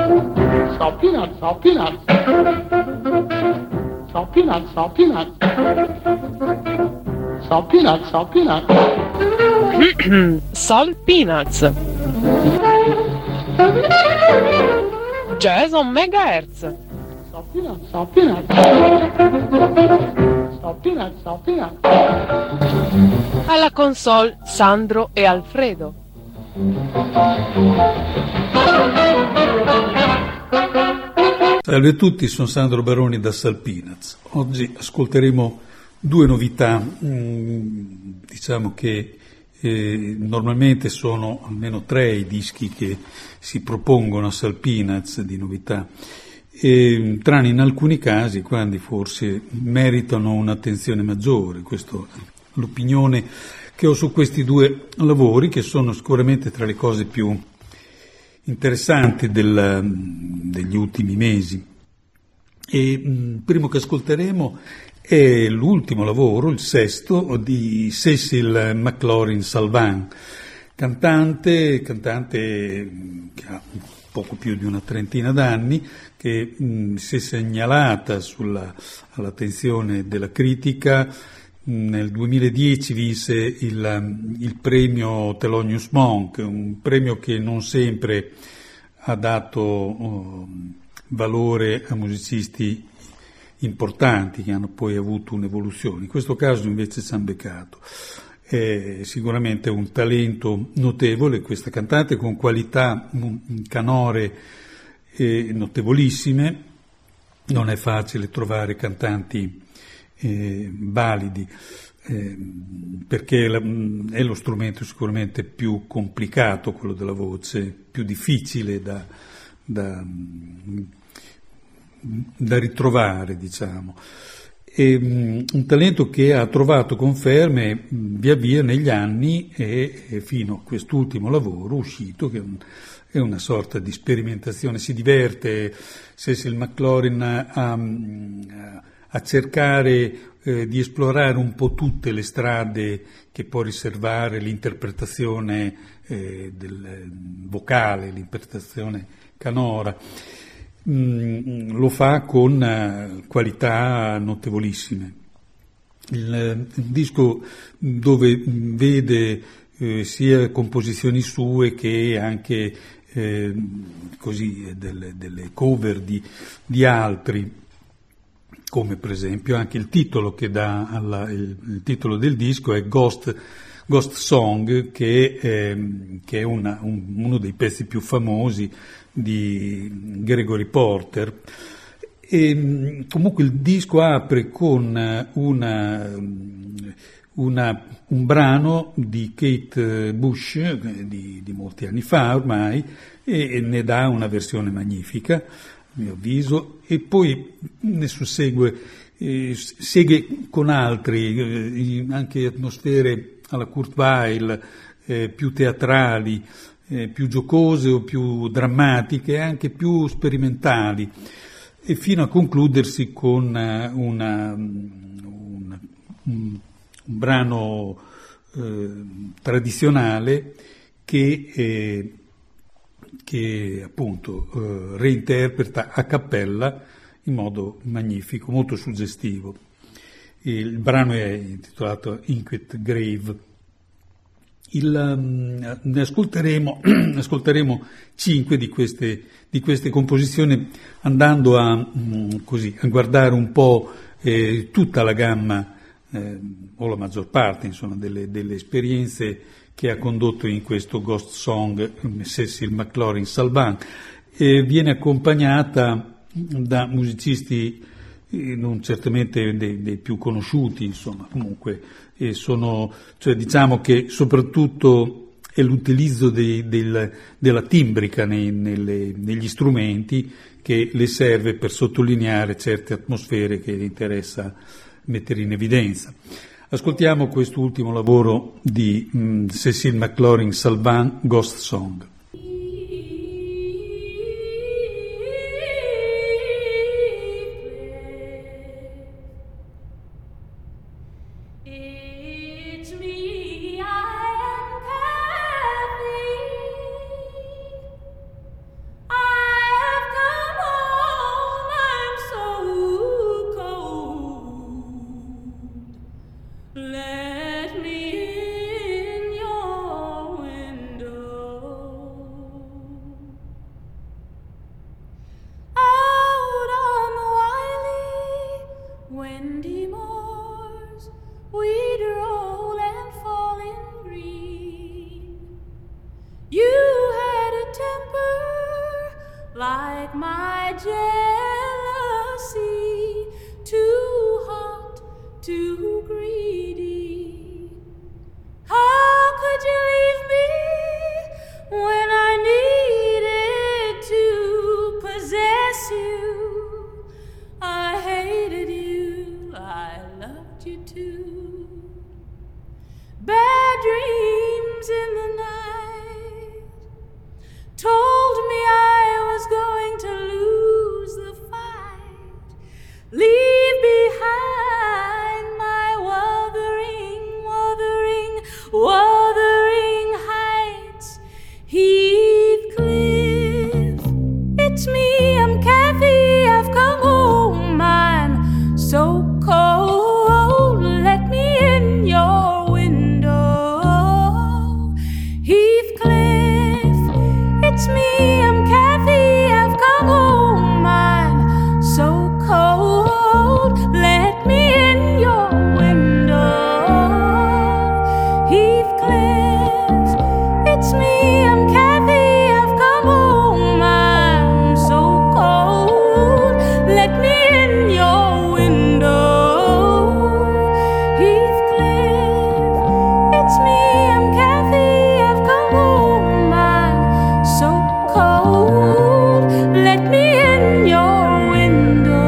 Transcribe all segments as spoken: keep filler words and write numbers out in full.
Salt peanuts, salt peanuts. Salt peanuts, salt peanuts. Salt peanuts, salt peanuts. Salt peanuts. Jazz on megahertz. Salt peanuts, salt peanuts. Salt peanuts, salt peanuts. Alla console Sandro e Alfredo. Salve a tutti, sono Sandro Baroni da Salt Peanuts. Oggi ascolteremo due novità, mm, diciamo che eh, normalmente sono almeno tre i dischi che si propongono a Salt Peanuts di novità, e, tranne in alcuni casi quando forse meritano un'attenzione maggiore. Questa è l'opinione che ho su questi due lavori, che sono sicuramente tra le cose più interessanti del, degli ultimi mesi. E il primo che ascolteremo è l'ultimo lavoro, il sesto, di Cecil McLaurin Salvant, cantante, cantante che ha poco più di una trentina d'anni, che mh, si è segnalata sulla, all'attenzione della critica. Nel duemiladieci vinse il, il premio Thelonious Monk, un premio che non sempre ha dato uh, valore a musicisti importanti che hanno poi avuto un'evoluzione. In questo caso invece ci hanno beccato. È sicuramente un talento notevole questa cantante, con qualità canore eh, notevolissime. Non è facile trovare cantanti Eh, validi, eh, perché la, è lo strumento sicuramente più complicato, quello della voce, più difficile da, da, da ritrovare, diciamo. E, um, un talento che ha trovato conferme via via negli anni e, e fino a quest'ultimo lavoro uscito, che è, un, è una sorta di sperimentazione. Si diverte Cecil McLaurin a, a a cercare eh, di esplorare un po' tutte le strade che può riservare l'interpretazione eh, del vocale, l'interpretazione canora. Mm, lo fa con uh, qualità notevolissime. Il, il disco dove vede eh, sia composizioni sue che anche eh, così delle, delle cover di, di altri, come per esempio anche il titolo che dà alla, il, il titolo del disco è Ghost, Ghost Song, che, eh, che è una, un, uno dei pezzi più famosi di Gregory Porter. E, comunque il disco apre con una, una, un brano di Kate Bush di, di molti anni fa ormai, e, e ne dà una versione magnifica, a mio avviso, e poi ne sussegue, eh, segue con altri, eh, anche atmosfere alla Kurt Weill, eh, più teatrali, eh, più giocose o più drammatiche, anche più sperimentali, e fino a concludersi con una, una, un, un brano eh, tradizionale che eh, che appunto eh, reinterpreta a cappella in modo magnifico, molto suggestivo. Il brano è intitolato Inquiet Grave. Il, um, ne ascolteremo, ascolteremo cinque di queste, di queste composizioni, andando a, um, così, a guardare un po' eh, tutta la gamma, eh, o la maggior parte, insomma, delle, delle esperienze che ha condotto in questo Ghost Song Cecil McLaurin Salvant, e viene accompagnata da musicisti eh, non certamente dei, dei più conosciuti, insomma, comunque eh, sono, cioè diciamo che soprattutto è l'utilizzo dei, del, della timbrica nei, nelle, negli strumenti che le serve per sottolineare certe atmosfere che le interessa mettere in evidenza. Ascoltiamo quest'ultimo lavoro di mm, Cecil McLaurin Salvant, Ghost Song. I have windy moors, we'd roll and fall in green. You had a temper like my jealousy, too hot, too greedy. How could you leave me when I needed to possess you? I hated you, I loved you too. Bad dreams in the night told me I was going to lose the fight. Leave behind my wuthering, wuthering, wuthering heights. Heathcliff, it's me, I'm Kathy, I've come home. I'm so cold, let me in your window. Heathcliff, it's me, I'm Kathy, I've come home. I'm so cold, let me in your window. Heathcliff, it's me, I'm Kathy, I've come home. I'm so cold, let me in your window. Heathcliff, it's me, I'm Kathy, I've come home. I'm so cold, let me in your window.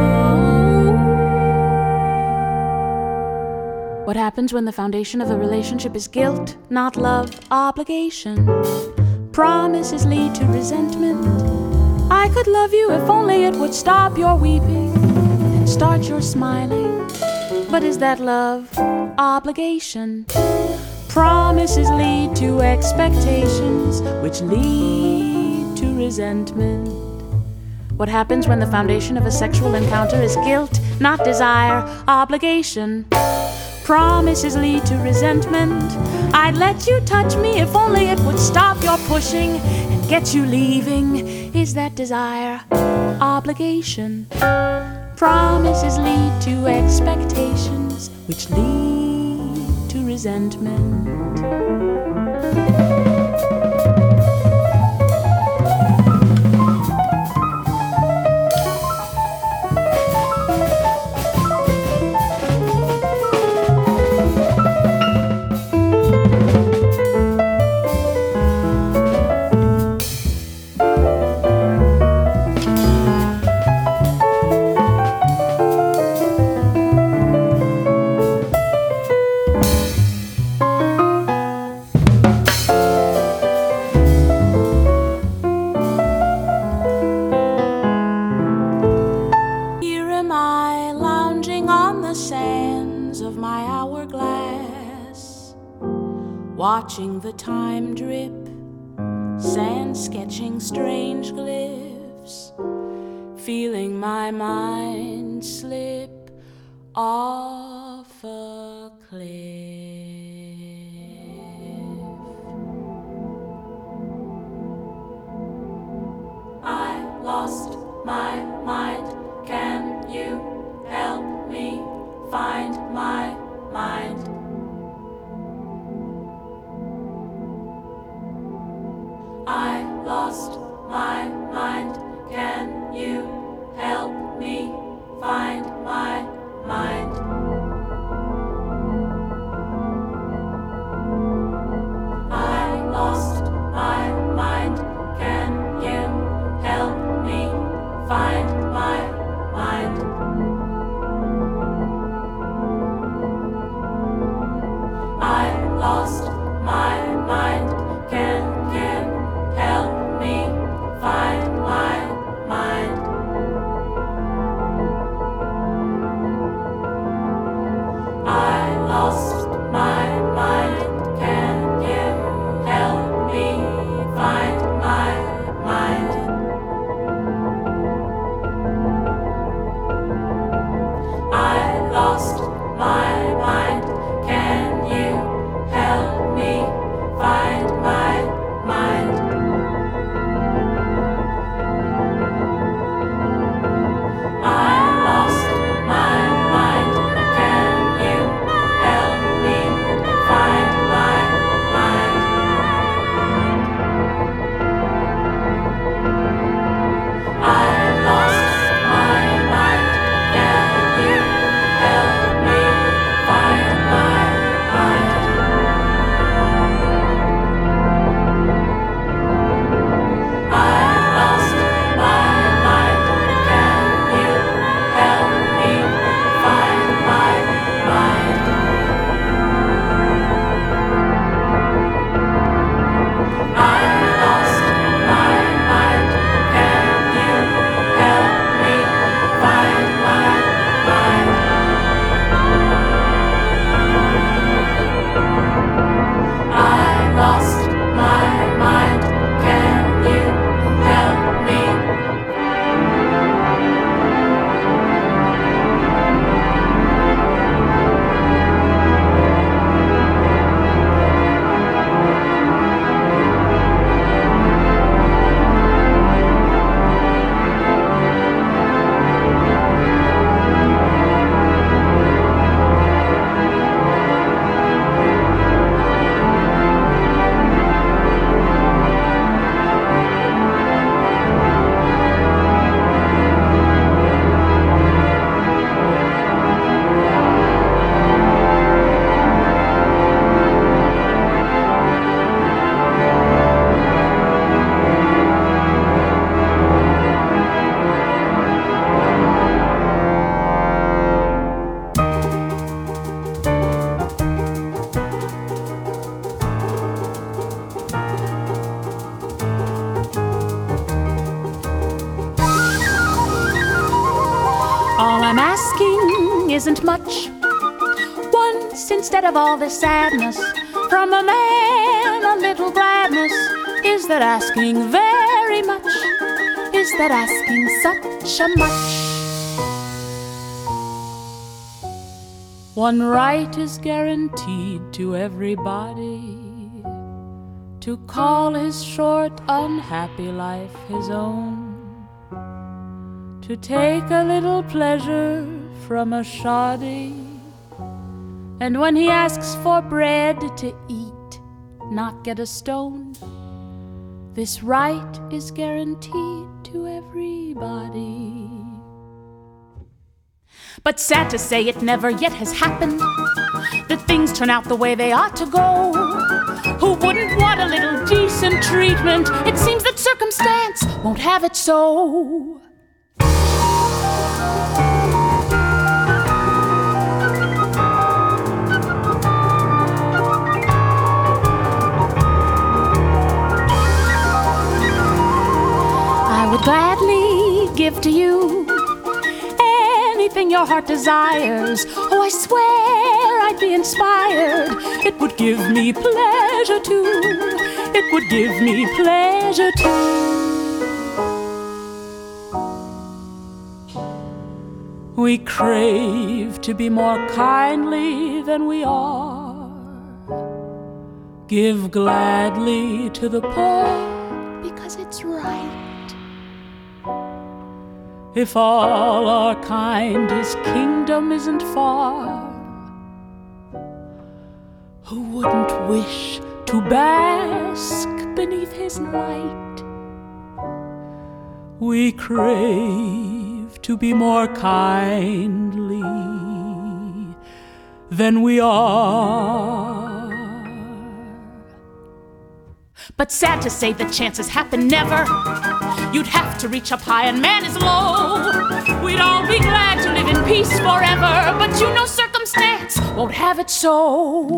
What happens when the foundation of a relationship is guilt, not love, obligation? Promises lead to resentment. I could love you if only it would stop your weeping and start your smiling. But is that love? Obligation. Promises lead to expectations, which lead to resentment. What happens when the foundation of a sexual encounter is guilt, not desire, obligation? Promises lead to resentment. I'd let you touch me if only it would stop your pushing and get you leaving. Is that desire? Obligation. Promises lead to expectations, which lead to resentment. Here am I, lounging on the sands of my hourglass, watching the time drip, sand sketching strange glyphs, feeling my mind slip off a cliff. I lost my mind. Can you help me find my mind? I lost my mind. Can you help me find my mind? I lost my mind. Can you help me find my asking isn't much. Once, instead of all this sadness, from a man a little gladness. Is that asking very much? Is that asking such a much? One right is guaranteed to everybody, to call his short, unhappy life his own, to take a little pleasure from a shoddy, and when he asks for bread to eat, not get a stone. This right is guaranteed to everybody. But sad to say, it never yet has happened that things turn out the way they ought to go. Who wouldn't want a little decent treatment? It seems that circumstance won't have it so. I would gladly give to you anything your heart desires. Oh, I swear I'd be inspired. It would give me pleasure too. It would give me pleasure too. We crave to be more kindly than we are. Give gladly to the poor because it's right. If all are kind, his kingdom isn't far. Who wouldn't wish to bask beneath his light? We crave to be more kindly than we are. But sad to say, the chances happen never. You'd have to reach up high and man is low. We'd all be glad to live in peace forever, but you know circumstance won't have it so.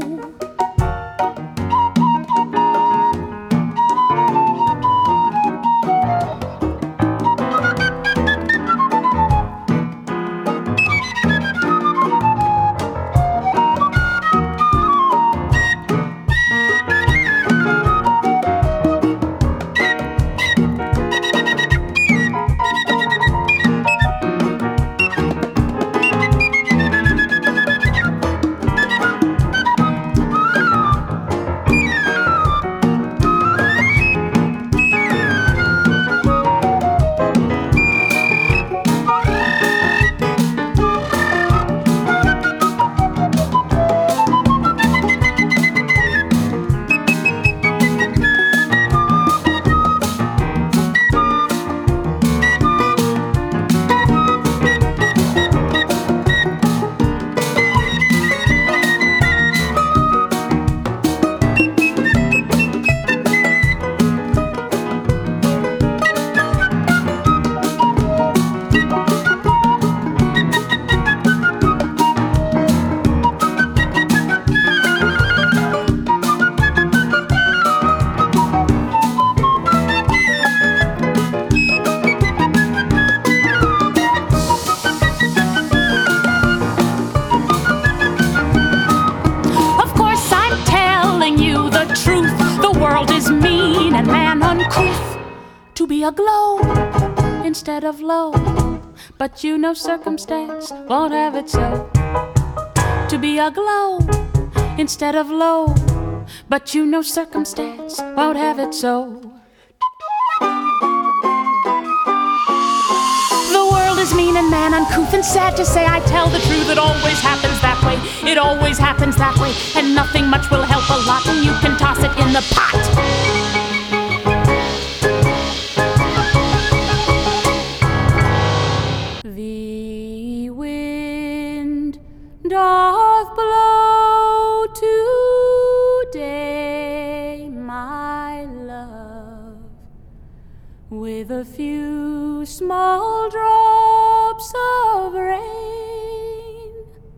Aglow instead of low, but you know circumstance won't have it so. To be aglow instead of low, but you know circumstance won't have it so. The world is mean and man uncouth, and sad to say I tell the truth. It always happens that way, it always happens that way, and nothing much will help a lot, and you can toss it in the pot. Doth blow today, my love, with a few small drops of rain.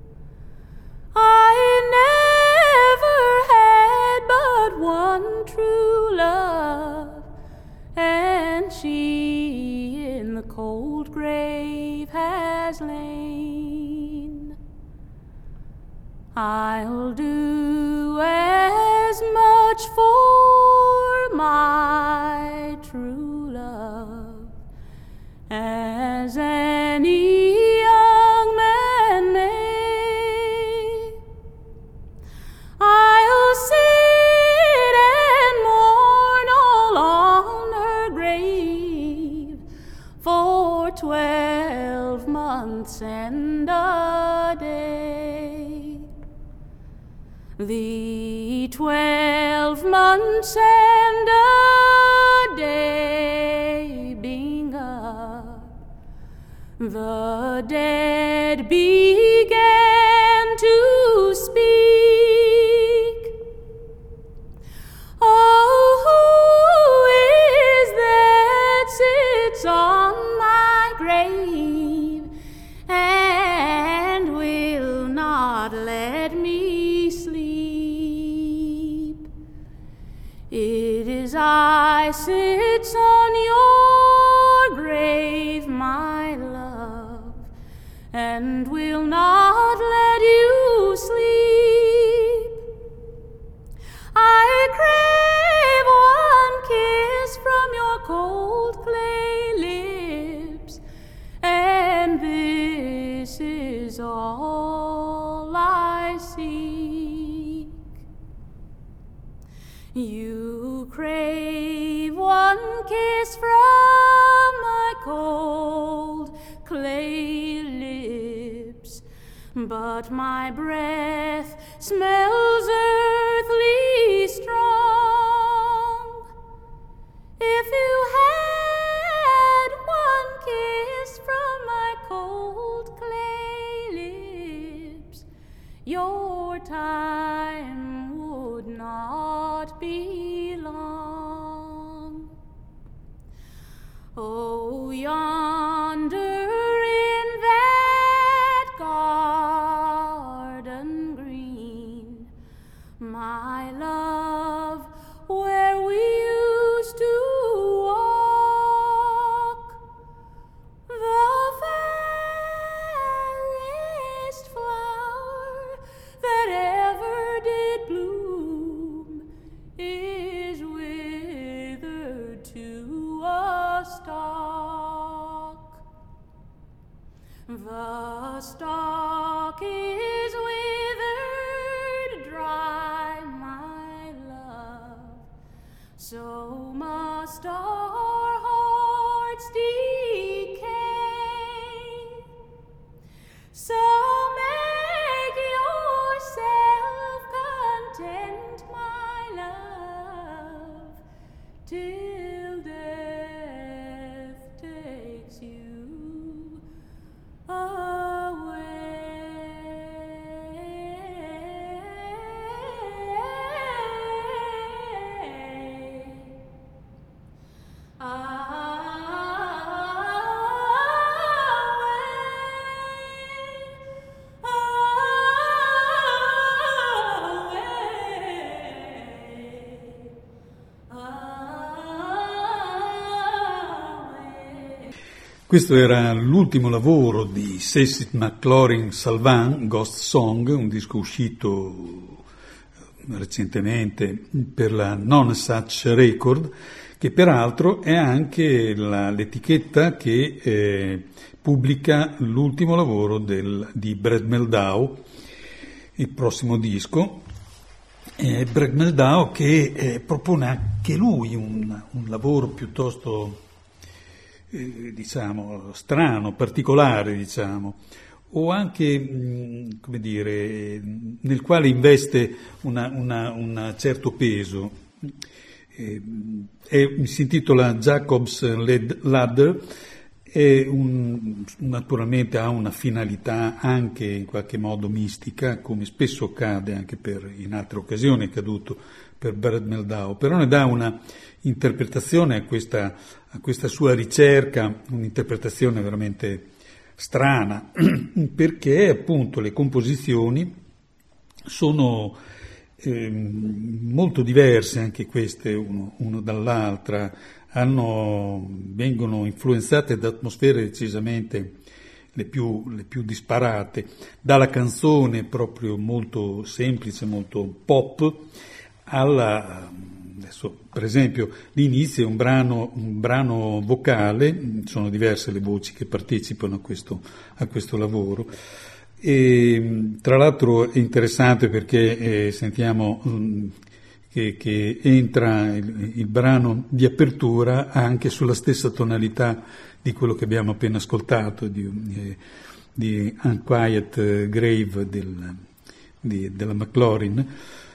I never had but one true love, and she in the cold grave has lain. I'll do as much for my true love as any young man may. I'll sit and mourn all on her grave for twelve months and a day. The twelve months and a day being up, the dead began to speak. Oh, who is that sits on my grave and will not let me sleep? It is I sits on your grave, my love, and will not let you sleep. I crave one kiss from your cold clay lips, and this is all I seek. You crave one kiss from my cold clay lips, but my breath smells earthly strong. If you had one kiss from my cold clay lips, your time would not be long. Oh, yonder in that garden green, my love, where we used to walk, the fairest flower that ever did bloom is withered to a stalk. The stalk is withered dry, my love, so must our hearts decay. So make yourself content, my love, till death takes you away. Questo era l'ultimo lavoro di Cecil McLaurin Salvant, Ghost Song, un disco uscito recentemente per la Nonesuch Record, che peraltro è anche la, l'etichetta che eh, pubblica l'ultimo lavoro del, di Brad Mehldau, il prossimo disco. Eh, Brad Mehldau che eh, propone anche lui un, un lavoro piuttosto eh, diciamo strano, particolare, diciamo, o anche mh, come dire, nel quale investe una, una, un certo peso. Eh, è, si intitola Jacob's Ladder, è un, naturalmente ha una finalità anche in qualche modo mistica, come spesso accade anche per, in altre occasioni è accaduto per Brad Mehldau, però ne dà una interpretazione a questa, a questa sua ricerca, un'interpretazione veramente strana, perché appunto le composizioni sono eh, molto diverse anche queste uno, uno dall'altra, hanno, vengono influenzate da atmosfere decisamente le più, le più disparate, dalla canzone proprio molto semplice, molto pop, alla, adesso per esempio l'inizio è un brano, un brano vocale, sono diverse le voci che partecipano a questo, a questo lavoro. E, tra l'altro è interessante perché eh, sentiamo mh, che, che entra il, il brano di apertura anche sulla stessa tonalità di quello che abbiamo appena ascoltato, di, eh, di Unquiet Grave del, di, della McLaurin.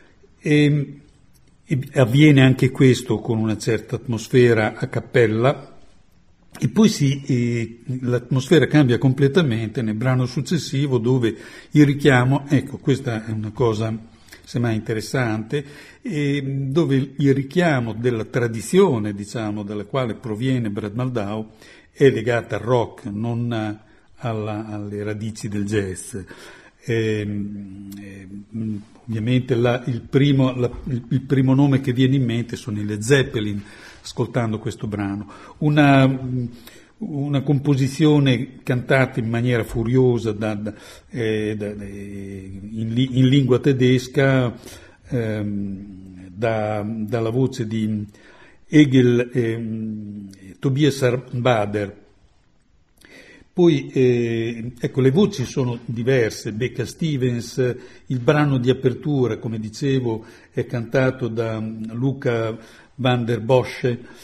E, e avviene anche questo con una certa atmosfera a cappella, e poi si, eh, l'atmosfera cambia completamente nel brano successivo, dove il richiamo, ecco, questa è una cosa semmai interessante, eh, dove il richiamo della tradizione, diciamo, dalla quale proviene Brad Mehldau è legata al rock, non alla, alle radici del jazz. Eh, eh, ovviamente la, il, primo, la, il, il primo nome che viene in mente sono i Led Zeppelin, ascoltando questo brano. Una, una composizione cantata in maniera furiosa da, da, eh, da, in, in lingua tedesca, ehm, da, dalla voce di Egil eh, Tobias Bader. Poi, eh, ecco, le voci sono diverse. Becca Stevens, il brano di apertura, come dicevo, è cantato da Luca van der Bosch,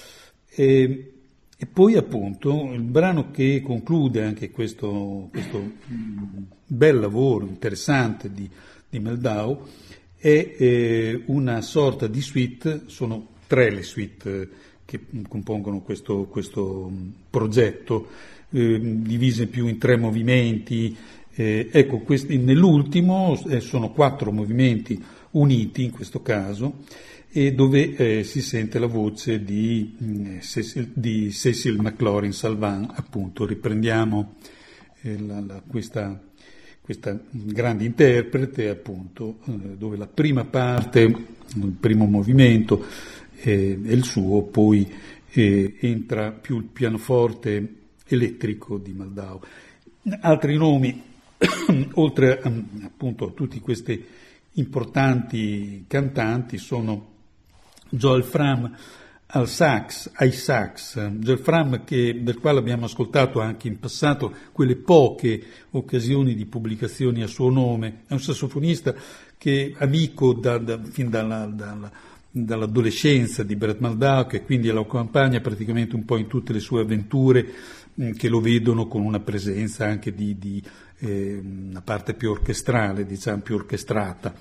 e, e poi appunto il brano che conclude anche questo, questo bel lavoro interessante di, di Mehldau è eh, una sorta di suite, sono tre le suite che compongono questo, questo progetto, eh, divise più in tre movimenti. Eh, ecco, questi, nell'ultimo eh, sono quattro movimenti uniti in questo caso, e dove eh, si sente la voce di, mh, Cecil, di Cecil McLaurin Salvant, appunto. Riprendiamo eh, la, la, questa, questa grande interprete, appunto, eh, dove la prima parte, il primo movimento eh, è il suo, poi eh, entra più il pianoforte elettrico di Mehldau. Altri nomi, oltre a, appunto a tutti questi importanti cantanti, sono Joel Fram al sax, ai sax, Joel Fram che, del quale abbiamo ascoltato anche in passato quelle poche occasioni di pubblicazioni a suo nome. È un sassofonista che è amico da, da, fin dalla, dalla, dall'adolescenza di Brad Mehldau, che quindi lo accompagna praticamente un po' in tutte le sue avventure, mh, che lo vedono con una presenza anche di, di eh, una parte più orchestrale, diciamo più orchestrata.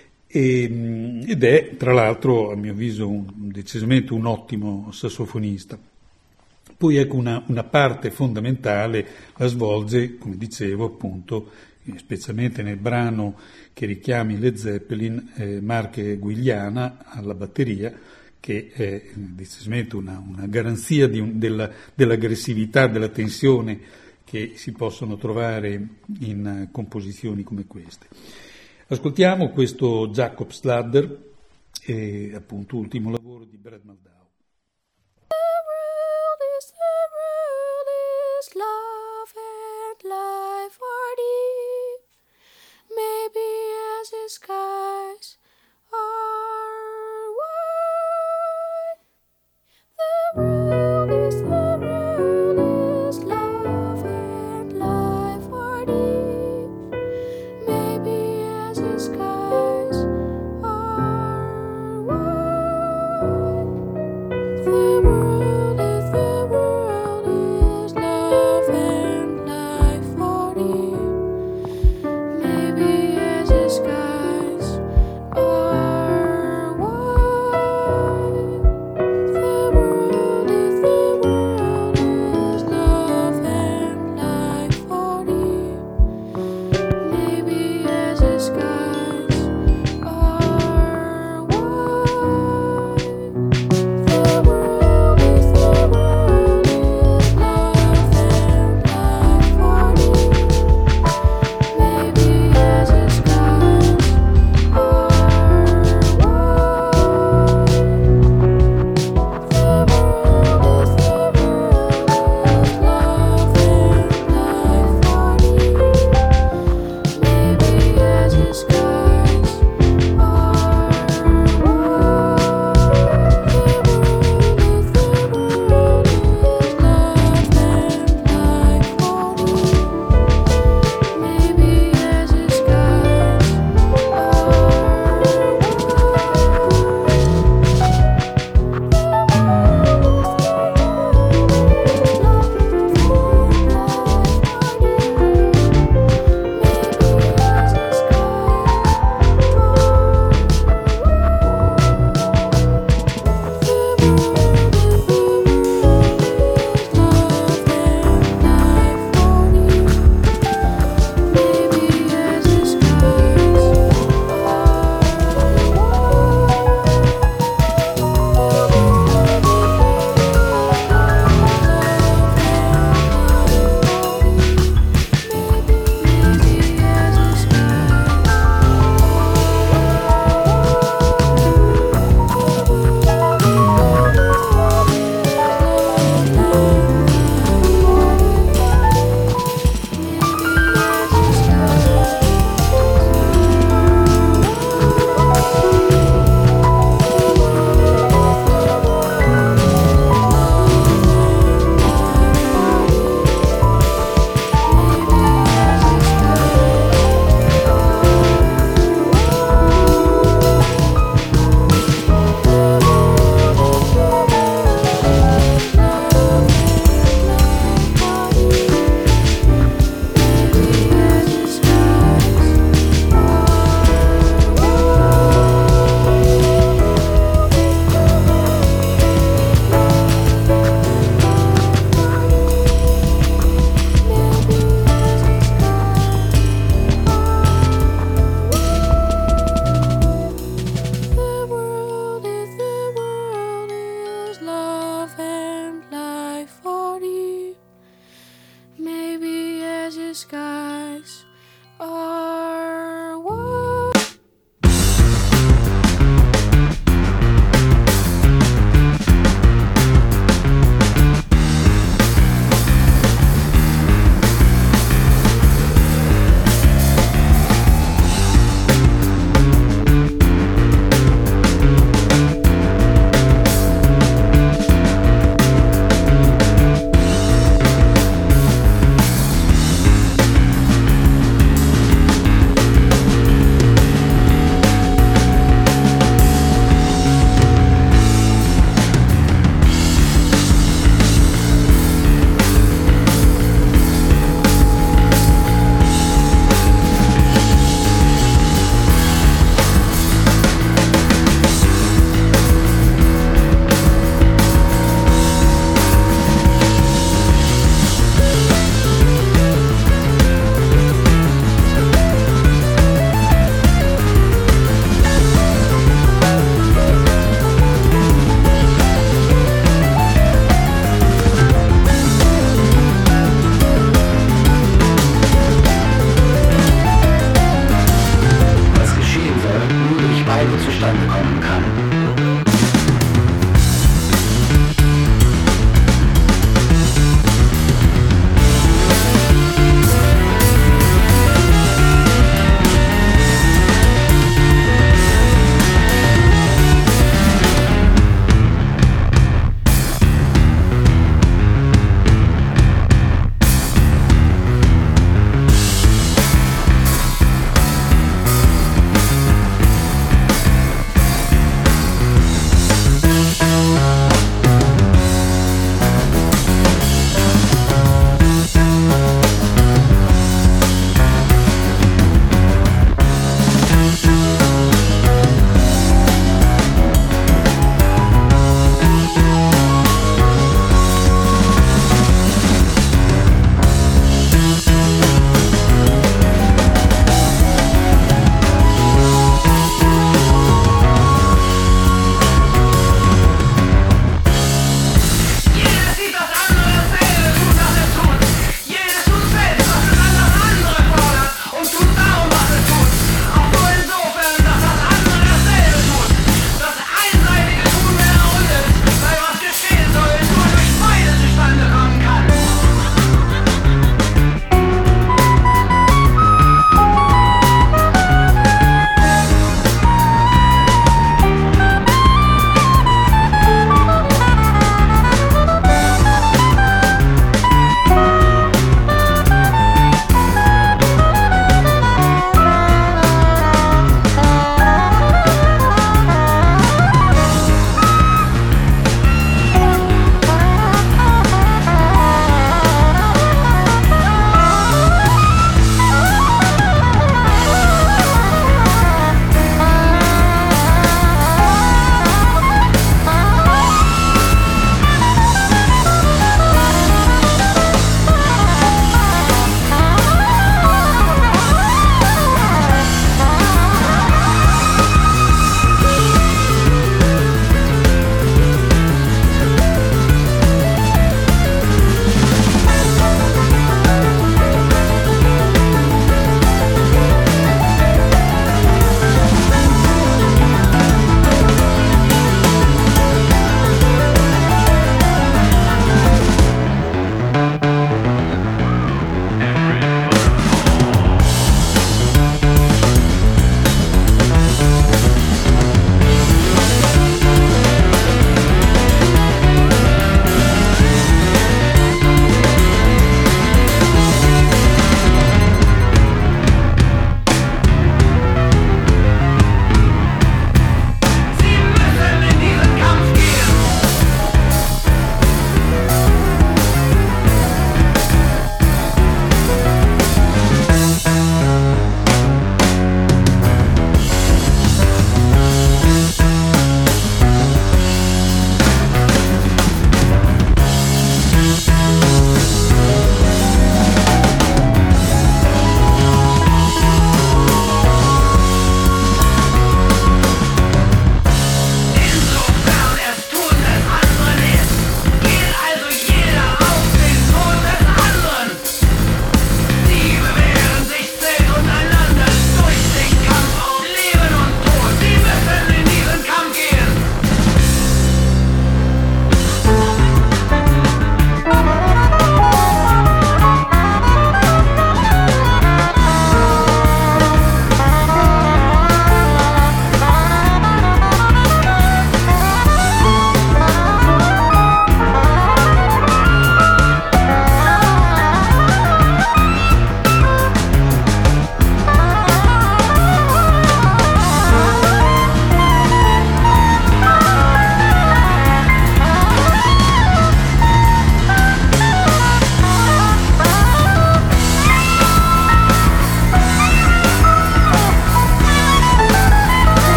E, ed è tra l'altro a mio avviso un, decisamente un ottimo sassofonista. Poi ecco una, una parte fondamentale la svolge, come dicevo appunto, specialmente nel brano che richiama i Led Zeppelin, eh, Mark Guiliana alla batteria, che è decisamente una, una garanzia di un, della, dell'aggressività, della tensione che si possono trovare in composizioni come queste. Ascoltiamo questo Jacob's Ladder, e appunto ultimo lavoro di Brad Mehldau. The world is, the world is love and life are deep. Maybe as the skies are wide. The world is, the world is love and life are deep. Maybe as the skies are wide. disguise are what?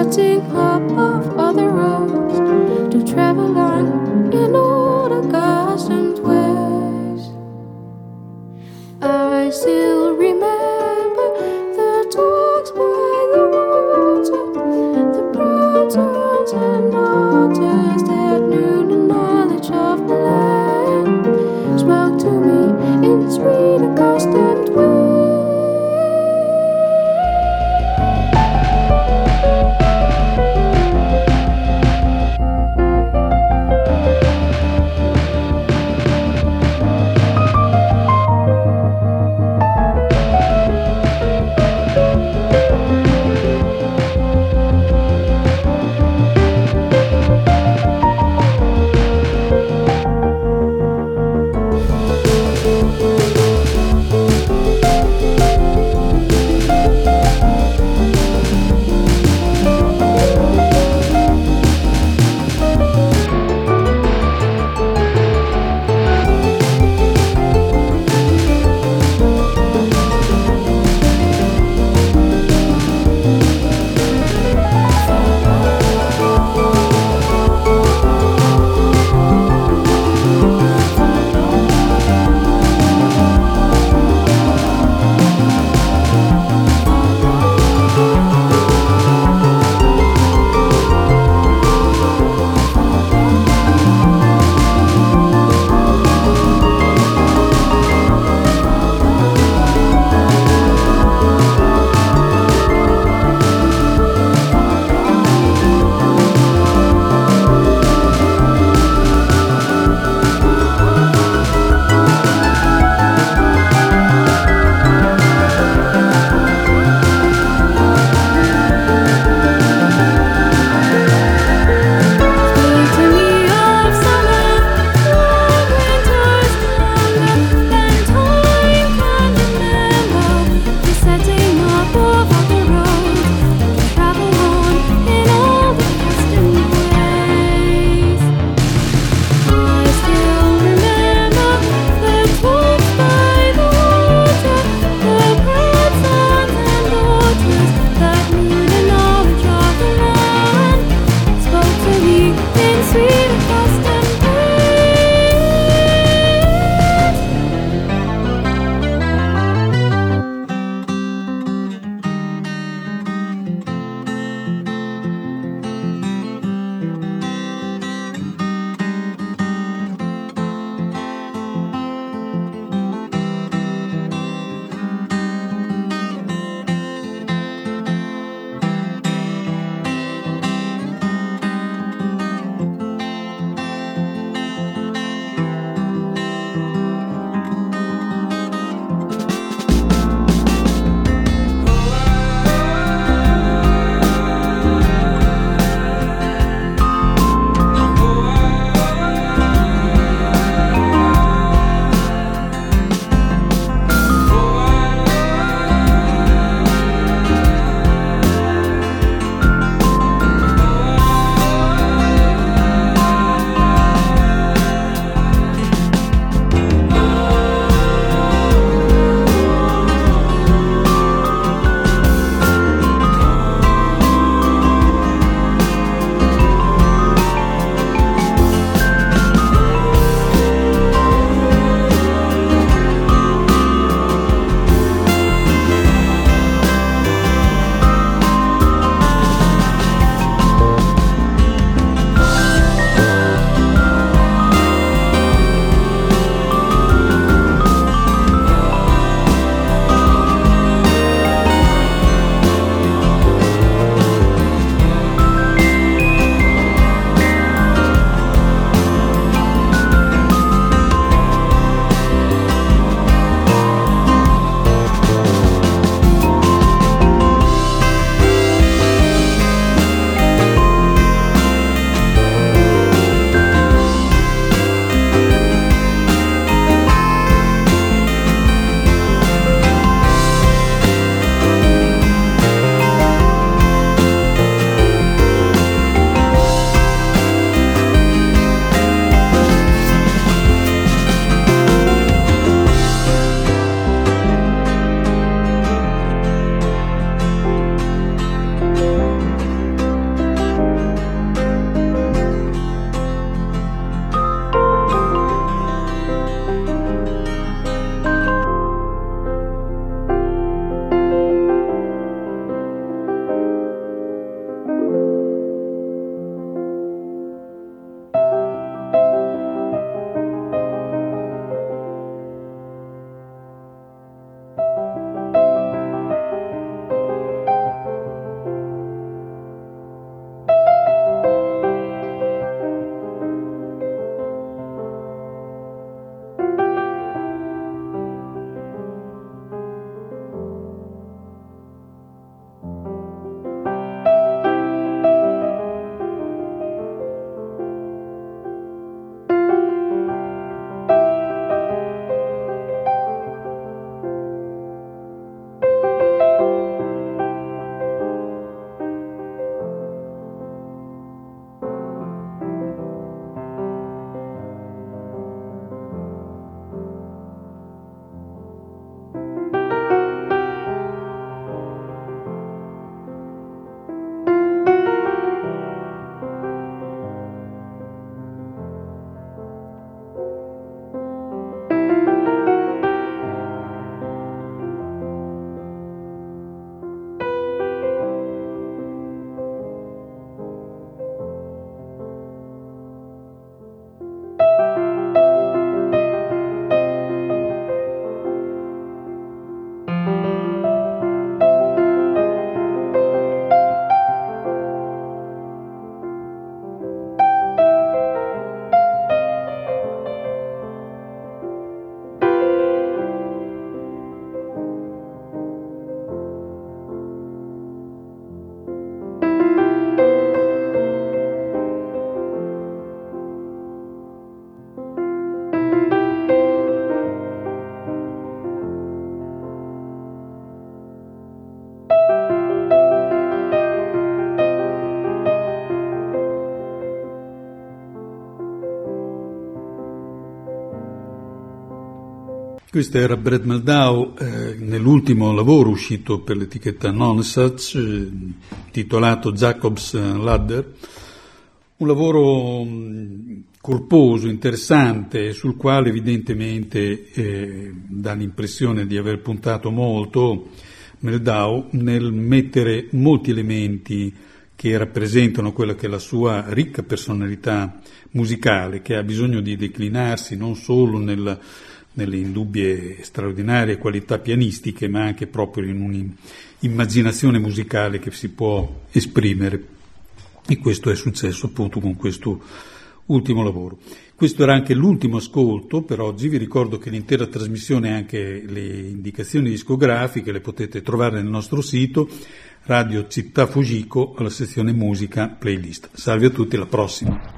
sitting up of other roads to travel on in all the accustomed ways. I still remember the talks by the water, the broad turns and otters that knew the knowledge of the land, spoke to me in sweet accustomed ways. Questo era Brad Mehldau eh, nell'ultimo lavoro uscito per l'etichetta Nonesuch, eh, titolato Jacob's Ladder, un lavoro mh, corposo, interessante, sul quale evidentemente eh, dà l'impressione di aver puntato molto Mehldau nel mettere molti elementi che rappresentano quella che è la sua ricca personalità musicale, che ha bisogno di declinarsi non solo nel nelle indubbie straordinarie qualità pianistiche, ma anche proprio in un'immaginazione musicale che si può esprimere. E questo è successo appunto con questo ultimo lavoro. Questo era anche l'ultimo ascolto per oggi. Vi ricordo che l'intera trasmissione e anche le indicazioni discografiche le potete trovare nel nostro sito Radio Città Fujiko alla sezione musica playlist. Salve a tutti, alla prossima.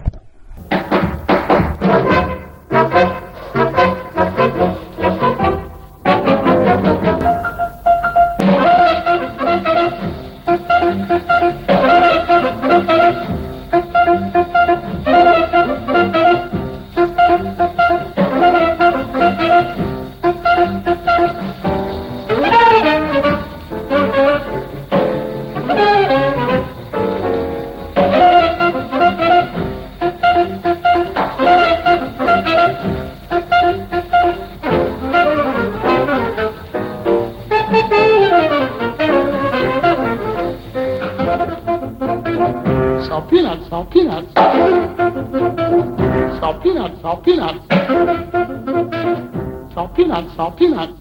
Salt peanuts.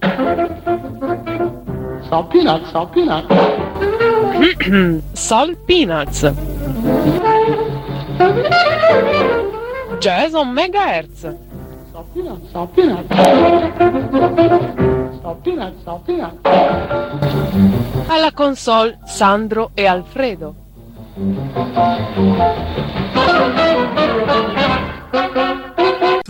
Salt peanuts, salt peanuts. Salt Peanuts. Jazz on Megahertz. Salt peanuts, salt peanuts. Salt peanuts, salt peanuts. Alla console Sandro e Alfredo.